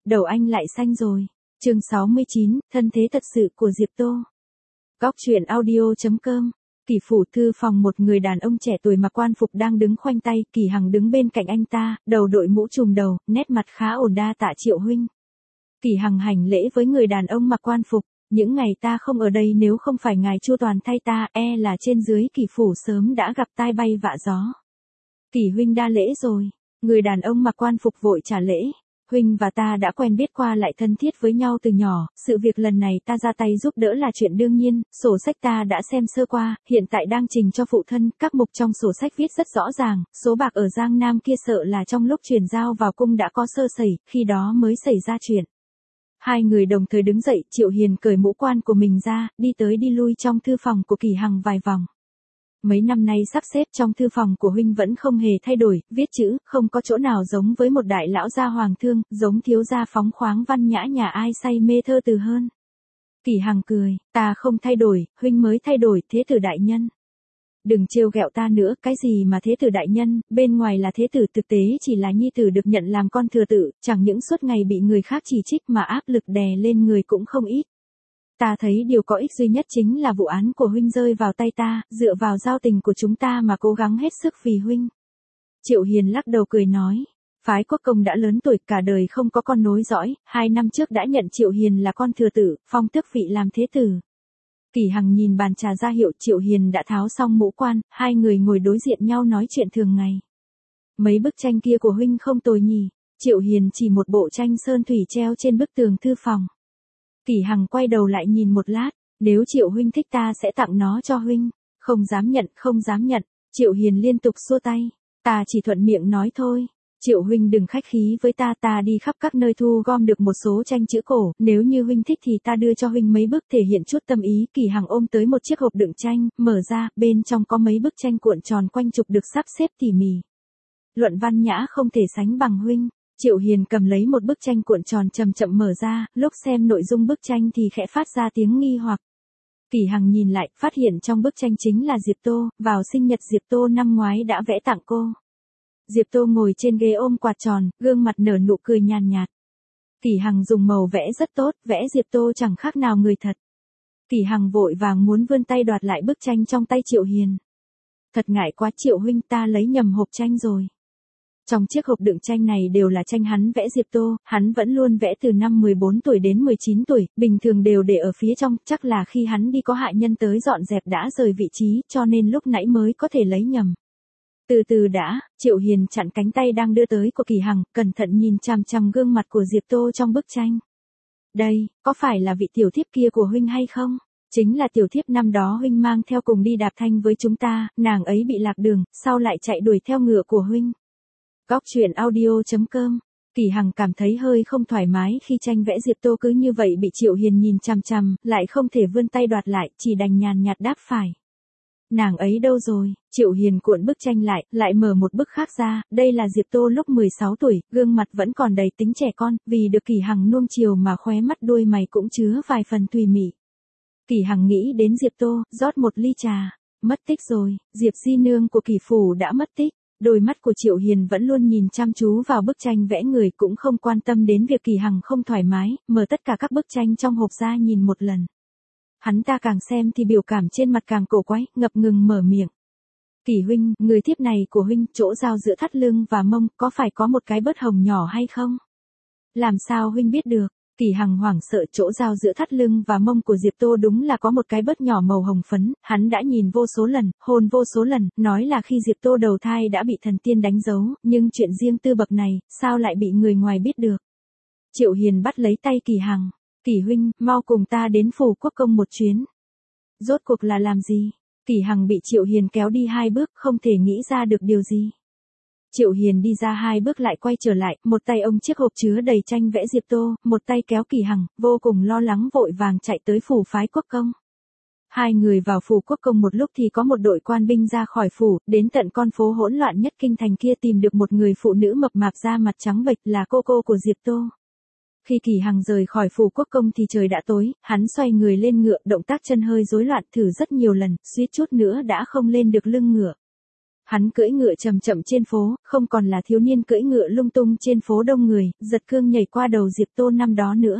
đầu anh lại xanh rồi. Chương 69, thân thế thật sự của Diệp Tô. Góc truyện audio.com. Kỳ phủ thư phòng, một người đàn ông trẻ tuổi mặc quan phục đang đứng khoanh tay, Kỳ Hằng đứng bên cạnh anh ta, đầu đội mũ trùm đầu, nét mặt khá ổn. Đa tạ Triệu huynh. Kỳ Hằng hành lễ với người đàn ông mặc quan phục, những ngày ta không ở đây nếu không phải ngài chu toàn thay ta, là trên dưới Kỳ phủ sớm đã gặp tai bay vạ gió. Kỳ huynh đa lễ rồi. Người đàn ông mặc quan phục vội trả lễ. Huynh và ta đã quen biết qua lại thân thiết với nhau từ nhỏ, sự việc lần này ta ra tay giúp đỡ là chuyện đương nhiên, sổ sách ta đã xem sơ qua, hiện tại đang trình cho phụ thân, các mục trong sổ sách viết rất rõ ràng, số bạc ở Giang Nam kia sợ là trong lúc chuyển giao vào cung đã có sơ sẩy, khi đó mới xảy ra chuyện. Hai người đồng thời đứng dậy, Triệu Hiền cởi mũ quan của mình ra, đi tới đi lui trong thư phòng của Kỳ Hằng vài vòng. Mấy năm nay sắp xếp trong thư phòng của huynh vẫn không hề thay đổi, viết chữ, không có chỗ nào giống với một đại lão gia hoàng thương, giống thiếu gia phóng khoáng văn nhã nhà ai say mê thơ từ hơn. Kỳ Hằng cười, ta không thay đổi, huynh mới thay đổi, thế tử đại nhân. Đừng trêu ghẹo ta nữa, cái gì mà thế tử đại nhân, bên ngoài là thế tử, thực tế chỉ là nhi tử được nhận làm con thừa tử, chẳng những suốt ngày bị người khác chỉ trích mà áp lực đè lên người cũng không ít. Ta thấy điều có ích duy nhất chính là vụ án của huynh rơi vào tay ta, dựa vào giao tình của chúng ta mà cố gắng hết sức vì huynh. Triệu Hiền lắc đầu cười nói, phái Quốc Công đã lớn tuổi, cả đời không có con nối dõi, 2 năm trước đã nhận Triệu Hiền là con thừa tử, phong tước vị làm thế tử. Kỳ Hằng nhìn bàn trà ra hiệu Triệu Hiền đã tháo xong mũ quan, hai người ngồi đối diện nhau nói chuyện thường ngày. Mấy bức tranh kia của huynh không tồi nhỉ? Triệu Hiền chỉ một bộ tranh sơn thủy treo trên bức tường thư phòng. Kỳ Hằng quay đầu lại nhìn một lát, nếu Triệu huynh thích ta sẽ tặng nó cho huynh. Không dám nhận, không dám nhận. Triệu Hiền liên tục xua tay, ta chỉ thuận miệng nói thôi. Triệu huynh đừng khách khí với ta, ta đi khắp các nơi thu gom được một số tranh chữ cổ, nếu như huynh thích thì ta đưa cho huynh mấy bức thể hiện chút tâm ý. Kỳ Hằng ôm tới một chiếc hộp đựng tranh, mở ra, bên trong có mấy bức tranh cuộn tròn quanh trục được sắp xếp tỉ mỉ. Luận văn nhã không thể sánh bằng huynh. Triệu Hiền cầm lấy một bức tranh cuộn tròn chậm chậm mở ra, lúc xem nội dung bức tranh thì khẽ phát ra tiếng nghi hoặc. Kỳ Hằng nhìn lại, phát hiện trong bức tranh chính là Diệp Tô, vào sinh nhật Diệp Tô năm ngoái đã vẽ tặng cô. Diệp Tô ngồi trên ghế ôm quạt tròn, gương mặt nở nụ cười nhàn nhạt. Kỳ Hằng dùng màu vẽ rất tốt, vẽ Diệp Tô chẳng khác nào người thật. Kỳ Hằng vội vàng muốn vươn tay đoạt lại bức tranh trong tay Triệu Hiền. Thật ngại quá Triệu huynh, ta lấy nhầm hộp tranh rồi. Trong chiếc hộp đựng tranh này đều là tranh hắn vẽ Diệp Tô, hắn vẫn luôn vẽ từ năm 14 tuổi đến 19 tuổi, bình thường đều để ở phía trong, chắc là khi hắn đi có hạ nhân tới dọn dẹp đã rời vị trí, cho nên lúc nãy mới có thể lấy nhầm. Từ từ đã, Triệu Hiền chặn cánh tay đang đưa tới của Kỳ Hằng, cẩn thận nhìn chằm chằm gương mặt của Diệp Tô trong bức tranh. Đây, có phải là vị tiểu thiếp kia của huynh hay không? Chính là tiểu thiếp năm đó huynh mang theo cùng đi đạp thanh với chúng ta, nàng ấy bị lạc đường, sau lại chạy đuổi theo ngựa của huynh. Góc truyện audio.com. Kỳ Hằng cảm thấy hơi không thoải mái khi tranh vẽ Diệp Tô cứ như vậy bị Triệu Hiền nhìn chằm chằm, lại không thể vươn tay đoạt lại, chỉ đành nhàn nhạt đáp phải. Nàng ấy đâu rồi? Triệu Hiền cuộn bức tranh lại mở một bức khác ra, đây là Diệp Tô lúc 16 tuổi, gương mặt vẫn còn đầy tính trẻ con, vì được Kỳ Hằng nuông chiều mà khóe mắt đuôi mày cũng chứa vài phần tùy mị. Kỳ Hằng nghĩ đến Diệp Tô, rót một ly trà. Mất tích rồi, Diệp di nương của Kỳ phủ đã mất tích. Đôi mắt của Triệu Hiền vẫn luôn nhìn chăm chú vào bức tranh vẽ người, cũng không quan tâm đến việc Kỳ Hằng không thoải mái, mở tất cả các bức tranh trong hộp ra nhìn một lần. Hắn ta càng xem thì biểu cảm trên mặt càng cổ quái, ngập ngừng mở miệng. Kỳ huynh, người thiếp này của huynh, chỗ giao giữa thắt lưng và mông, có phải có một cái bớt hồng nhỏ hay không? Làm sao huynh biết được? Kỳ Hằng hoảng sợ, chỗ giao giữa thắt lưng và mông của Diệp Tô đúng là có một cái bớt nhỏ màu hồng phấn, hắn đã nhìn vô số lần, hôn vô số lần, nói là khi Diệp Tô đầu thai đã bị thần tiên đánh dấu, nhưng chuyện riêng tư bậc này, sao lại bị người ngoài biết được? Triệu Hiền bắt lấy tay Kỳ Hằng. Kỳ huynh, mau cùng ta đến phủ Quốc Công một chuyến. Rốt cuộc là làm gì? Kỳ Hằng bị Triệu Hiền kéo đi 2 bước, không thể nghĩ ra được điều gì. Triệu Hiền đi ra 2 bước lại quay trở lại, một tay ôm chiếc hộp chứa đầy tranh vẽ Diệp Tô, một tay kéo Kỳ Hằng, vô cùng lo lắng vội vàng chạy tới phủ phái Quốc Công. Hai người vào phủ Quốc Công một lúc thì có một đội quan binh ra khỏi phủ, đến tận con phố hỗn loạn nhất kinh thành kia tìm được một người phụ nữ mập mạp da mặt trắng bệch là cô của Diệp Tô. Khi Kỳ Hằng rời khỏi phủ Quốc Công thì trời đã tối, hắn xoay người lên ngựa, động tác chân hơi rối loạn, thử rất nhiều lần, suýt chút nữa đã không lên được lưng ngựa. Hắn cưỡi ngựa chậm chậm trên phố, không còn là thiếu niên cưỡi ngựa lung tung trên phố đông người, giật cương nhảy qua đầu Diệp Tô năm đó nữa.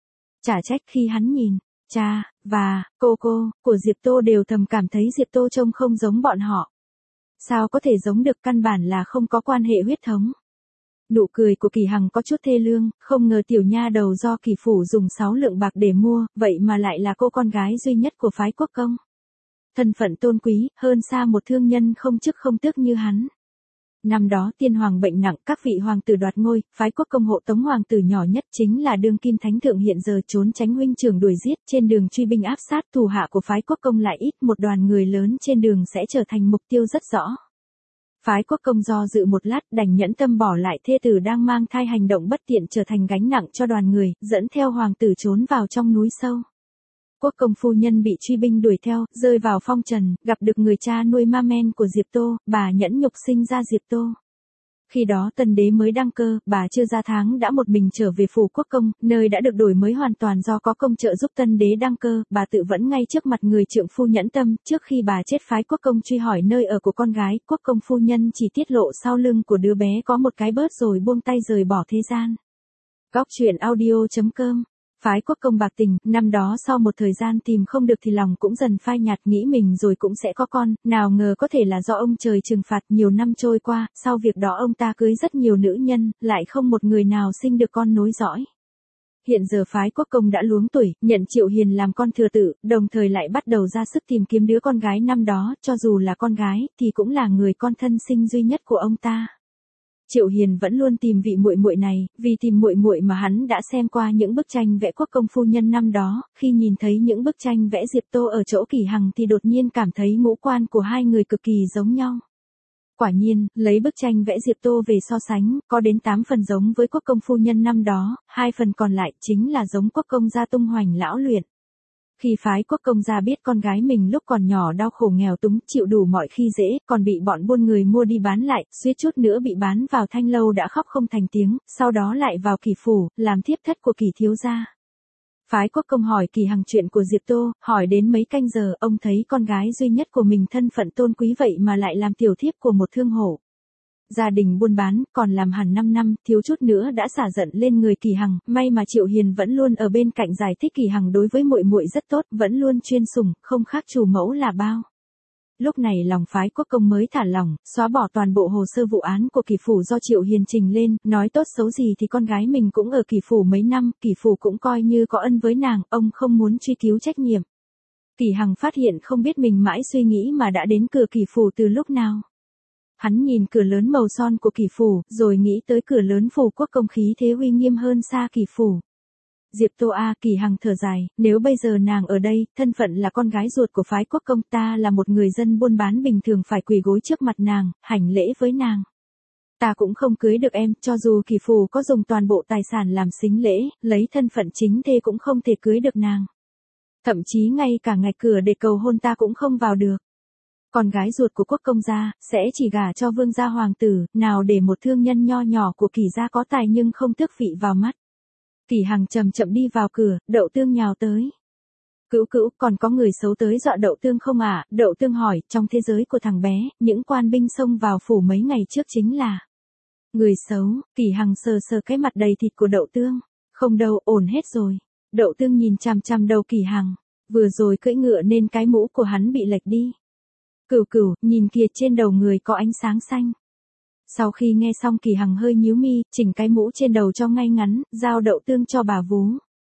Chả trách khi hắn nhìn, cha, và, cô của Diệp Tô đều thầm cảm thấy Diệp Tô trông không giống bọn họ. Sao có thể giống được, căn bản là không có quan hệ huyết thống. Nụ cười của Kỳ Hằng có chút thê lương, không ngờ tiểu nha đầu do Kỳ phủ dùng 6 lượng bạc để mua, vậy mà lại là cô con gái duy nhất của phái Quốc Công. Thân phận tôn quý, hơn xa một thương nhân không chức không tước như hắn. Năm đó tiên hoàng bệnh nặng, các vị hoàng tử đoạt ngôi, phái Quốc Công hộ tống hoàng tử nhỏ nhất chính là đương kim thánh thượng hiện giờ trốn tránh huynh trưởng đuổi giết, trên đường truy binh áp sát, thủ hạ của phái Quốc Công lại ít, một đoàn người lớn trên đường sẽ trở thành mục tiêu rất rõ. Phái Quốc Công do dự một lát, đành nhẫn tâm bỏ lại thê tử đang mang thai, hành động bất tiện trở thành gánh nặng cho đoàn người, dẫn theo hoàng tử trốn vào trong núi sâu. Quốc công phu nhân bị truy binh đuổi theo, rơi vào phong trần, gặp được người cha nuôi ma men của Diệp Tô, bà nhẫn nhục sinh ra Diệp Tô. Khi đó tân đế mới đăng cơ, bà chưa ra tháng đã một mình trở về phủ Quốc Công, nơi đã được đổi mới hoàn toàn do có công trợ giúp tân đế đăng cơ, bà tự vẫn ngay trước mặt người trượng phu nhẫn tâm, trước khi bà chết phái Quốc Công truy hỏi nơi ở của con gái, Quốc công phu nhân chỉ tiết lộ sau lưng của đứa bé có một cái bớt rồi buông tay rời bỏ thế gian. Góc truyện audio.com. Phái Quốc Công bạc tình, năm đó sau một thời gian tìm không được thì lòng cũng dần phai nhạt, nghĩ mình rồi cũng sẽ có con, nào ngờ có thể là do ông trời trừng phạt. Nhiều năm trôi qua, sau việc đó ông ta cưới rất nhiều nữ nhân, lại không một người nào sinh được con nối dõi. Hiện giờ phái Quốc Công đã luống tuổi, nhận Triệu Hiền làm con thừa tự, đồng thời lại bắt đầu ra sức tìm kiếm đứa con gái năm đó, cho dù là con gái, thì cũng là người con thân sinh duy nhất của ông ta. Triệu Hiền vẫn luôn tìm vị muội muội này, vì tìm muội muội mà hắn đã xem qua những bức tranh vẽ Quốc công phu nhân năm đó, khi nhìn thấy những bức tranh vẽ Diệp Tô ở chỗ Kỳ Hằng thì đột nhiên cảm thấy ngũ quan của hai người cực kỳ giống nhau. Quả nhiên, lấy bức tranh vẽ Diệp Tô về so sánh, có đến 8 phần giống với Quốc công phu nhân năm đó, 2 phần còn lại chính là giống Quốc công gia tung hoành lão luyện. Khi phái Quốc Công gia biết con gái mình lúc còn nhỏ đau khổ nghèo túng, chịu đủ mọi khi dễ, còn bị bọn buôn người mua đi bán lại, suýt chút nữa bị bán vào Thanh Lâu đã khóc không thành tiếng, sau đó lại vào Kỳ phủ, làm thiếp thất của Kỳ thiếu gia. Phái Quốc Công hỏi Kỳ Hằng chuyện của Diệp Tô, hỏi đến mấy canh giờ, ông thấy con gái duy nhất của mình thân phận tôn quý vậy mà lại làm tiểu thiếp của một thương hộ. Gia đình buôn bán, còn làm hẳn 5 năm, thiếu chút nữa đã xả giận lên người Kỳ Hằng, may mà Triệu Hiền vẫn luôn ở bên cạnh giải thích Kỳ Hằng đối với muội muội rất tốt, vẫn luôn chuyên sủng, không khác chủ mẫu là bao. Lúc này lòng phái Quốc Công mới thả lỏng, xóa bỏ toàn bộ hồ sơ vụ án của Kỳ phủ do Triệu Hiền trình lên, nói tốt xấu gì thì con gái mình cũng ở Kỳ phủ mấy năm, Kỳ phủ cũng coi như có ân với nàng, ông không muốn truy cứu trách nhiệm. Kỳ Hằng phát hiện không biết mình mãi suy nghĩ mà đã đến cửa Kỳ phủ từ lúc nào. Hắn nhìn cửa lớn màu son của Kỳ phủ, rồi nghĩ tới cửa lớn phủ Quốc Công khí thế uy nghiêm hơn xa Kỳ phủ. Diệp Tô a, Kỳ Hằng thở dài, nếu bây giờ nàng ở đây, thân phận là con gái ruột của phái Quốc Công, ta là một người dân buôn bán bình thường phải quỳ gối trước mặt nàng, hành lễ với nàng. Ta cũng không cưới được em, cho dù Kỳ phủ có dùng toàn bộ tài sản làm sính lễ, lấy thân phận chính thê cũng không thể cưới được nàng. Thậm chí ngay cả ngạch cửa để cầu hôn ta cũng không vào được. Con gái ruột của Quốc Công gia, sẽ chỉ gả cho vương gia hoàng tử, nào để một thương nhân nho nhỏ của Kỳ gia có tài nhưng không tước vị vào mắt. Kỳ Hằng chậm chậm đi vào cửa, Đậu Tương nhào tới. Cữu cữu, còn có người xấu tới dọa Đậu Tương không ạ? Đậu Tương hỏi, trong thế giới của thằng bé, những quan binh xông vào phủ mấy ngày trước chính là người xấu. Kỳ Hằng sờ sờ cái mặt đầy thịt của Đậu Tương. Không đâu, ổn hết rồi. Đậu Tương nhìn chằm chằm đầu Kỳ Hằng. Vừa rồi cưỡi ngựa nên cái mũ của hắn bị lệch đi. Cửu cửu, nhìn kìa, trên đầu người có ánh sáng xanh. Sau khi nghe xong Kỳ Hằng hơi nhíu mi, chỉnh cái mũ trên đầu cho ngay ngắn, giao Đậu Tương cho bà vú.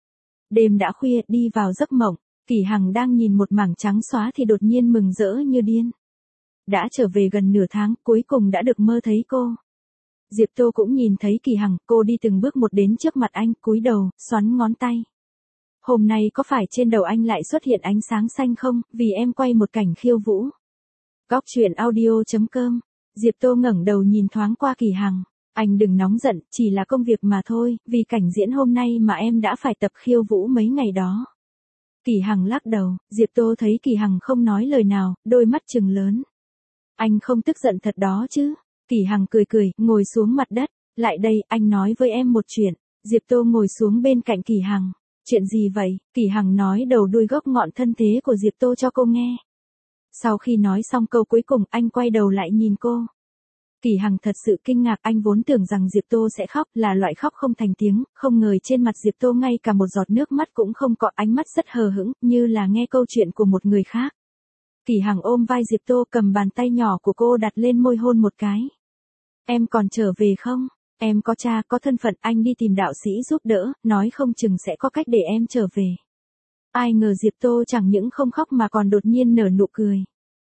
Đêm đã khuya, đi vào giấc mộng, Kỳ Hằng đang nhìn một mảng trắng xóa thì đột nhiên mừng rỡ như điên. Đã trở về gần nửa tháng, cuối cùng đã được mơ thấy cô. Diệp Tô cũng nhìn thấy Kỳ Hằng, cô đi từng bước một đến trước mặt anh, cúi đầu, xoắn ngón tay. Hôm nay có phải trên đầu anh lại xuất hiện ánh sáng xanh không, vì em quay một cảnh khiêu vũ. Góc truyện audio.com. Diệp Tô ngẩng đầu nhìn thoáng qua Kỳ Hằng. Anh đừng nóng giận, chỉ là công việc mà thôi, vì cảnh diễn hôm nay mà em đã phải tập khiêu vũ mấy ngày đó. Kỳ Hằng lắc đầu, Diệp Tô thấy Kỳ Hằng không nói lời nào, đôi mắt trừng lớn. Anh không tức giận thật đó chứ? Kỳ Hằng cười cười, ngồi xuống mặt đất. Lại đây, anh nói với em một chuyện. Diệp Tô ngồi xuống bên cạnh Kỳ Hằng. Chuyện gì vậy? Kỳ Hằng nói đầu đuôi gốc ngọn thân thế của Diệp Tô cho cô nghe. Sau khi nói xong câu cuối cùng, anh quay đầu lại nhìn cô. Kỳ Hằng thật sự kinh ngạc, anh vốn tưởng rằng Diệp Tô sẽ khóc, là loại khóc không thành tiếng, không ngờ trên mặt Diệp Tô ngay cả một giọt nước mắt cũng không có, ánh mắt rất hờ hững, như là nghe câu chuyện của một người khác. Kỳ Hằng ôm vai Diệp Tô, cầm bàn tay nhỏ của cô đặt lên môi hôn một cái. Em còn trở về không? Em có cha, có thân phận, anh đi tìm đạo sĩ giúp đỡ, nói không chừng sẽ có cách để em trở về. Ai ngờ Diệp Tô chẳng những không khóc mà còn đột nhiên nở nụ cười.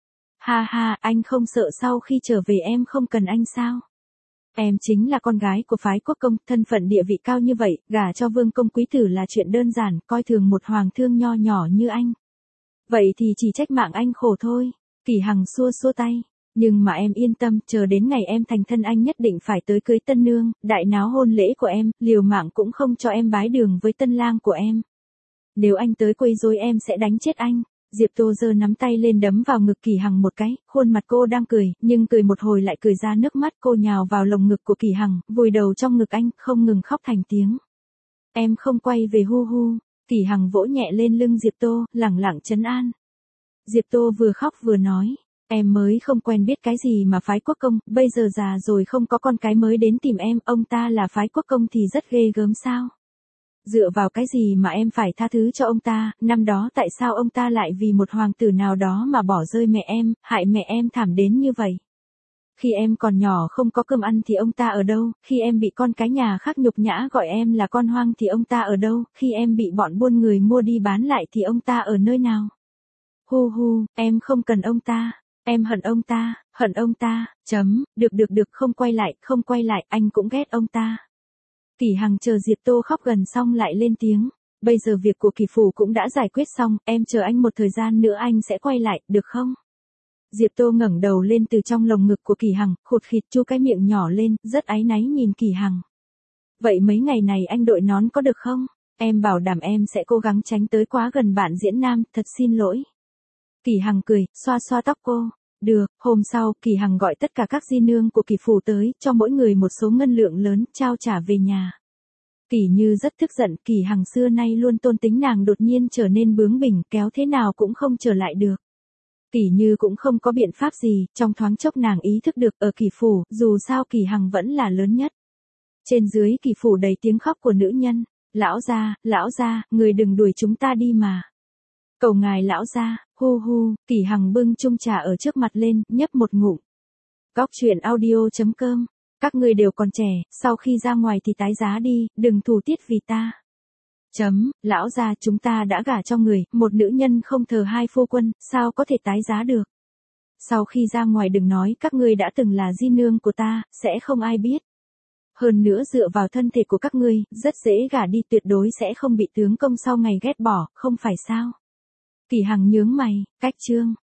Ha ha, anh không sợ sau khi trở về em không cần anh sao? Em chính là con gái của phái quốc công, thân phận địa vị cao như vậy, gả cho vương công quý tử là chuyện đơn giản, coi thường một hoàng thương nho nhỏ như anh. Vậy thì chỉ trách mạng anh khổ thôi. Kỳ Hằng xua xua tay. Nhưng mà em yên tâm, chờ đến ngày em thành thân anh nhất định phải tới cưới tân nương, đại náo hôn lễ của em, liều mạng cũng không cho em bái đường với tân lang của em. Nếu anh tới quấy rối em sẽ đánh chết anh. Diệp Tô giơ nắm tay lên đấm vào ngực Kỳ Hằng một cái, khuôn mặt cô đang cười, nhưng cười một hồi lại cười ra nước mắt, cô nhào vào lồng ngực của Kỳ Hằng, vùi đầu trong ngực anh, không ngừng khóc thành tiếng. Em không quay về hu hu. Kỳ Hằng vỗ nhẹ lên lưng Diệp Tô, lẳng lặng trấn an. Diệp Tô vừa khóc vừa nói, em mới không quen biết cái gì mà phái quốc công, bây giờ già rồi không có con cái mới đến tìm em, ông ta là phái quốc công thì rất ghê gớm sao? Dựa vào cái gì mà em phải tha thứ cho ông ta, năm đó tại sao ông ta lại vì một hoàng tử nào đó mà bỏ rơi mẹ em, hại mẹ em thảm đến như vậy? Khi em còn nhỏ không có cơm ăn thì ông ta ở đâu, khi em bị con cái nhà khác nhục nhã gọi em là con hoang thì ông ta ở đâu, khi em bị bọn buôn người mua đi bán lại thì ông ta ở nơi nào? Hu hu, em không cần ông ta, em hận ông ta, được, không quay lại, anh cũng ghét ông ta. Kỳ Hằng chờ Diệp Tô khóc gần xong lại lên tiếng, bây giờ việc của Kỳ phủ cũng đã giải quyết xong, em chờ anh một thời gian nữa anh sẽ quay lại, được không? Diệp Tô ngẩng đầu lên từ trong lồng ngực của Kỳ Hằng, khụt khịt chu cái miệng nhỏ lên, rất áy náy nhìn Kỳ Hằng. Vậy mấy ngày này anh đội nón có được không? Em bảo đảm em sẽ cố gắng tránh tới quá gần bạn diễn nam, thật xin lỗi. Kỳ Hằng cười, xoa xoa tóc cô. Được, hôm sau, Kỳ Hằng gọi tất cả các di nương của Kỳ phủ tới, cho mỗi người một số ngân lượng lớn, trao trả về nhà. Kỳ Như rất tức giận, Kỳ Hằng xưa nay luôn tôn tính nàng đột nhiên trở nên bướng bỉnh, kéo thế nào cũng không trở lại được. Kỳ Như cũng không có biện pháp gì, trong thoáng chốc nàng ý thức được ở Kỳ phủ, dù sao Kỳ Hằng vẫn là lớn nhất. Trên dưới Kỳ phủ đầy tiếng khóc của nữ nhân. Lão gia, người đừng đuổi chúng ta đi mà. Cầu ngài lão gia, hu hu, Kỳ Hằng bưng chung trà ở trước mặt lên, nhấp một ngụm. Góc truyện audio.com, các ngươi đều còn trẻ, sau khi ra ngoài thì tái giá đi, đừng thủ tiết vì ta. Lão gia chúng ta đã gả cho người, một nữ nhân không thờ hai phu quân, sao có thể tái giá được. Sau khi ra ngoài đừng nói các ngươi đã từng là di nương của ta, sẽ không ai biết. Hơn nữa dựa vào thân thể của các ngươi, rất dễ gả đi, tuyệt đối sẽ không bị tướng công sau ngày ghét bỏ, không phải sao? Kỳ Hằng nhướng mày, cách chương.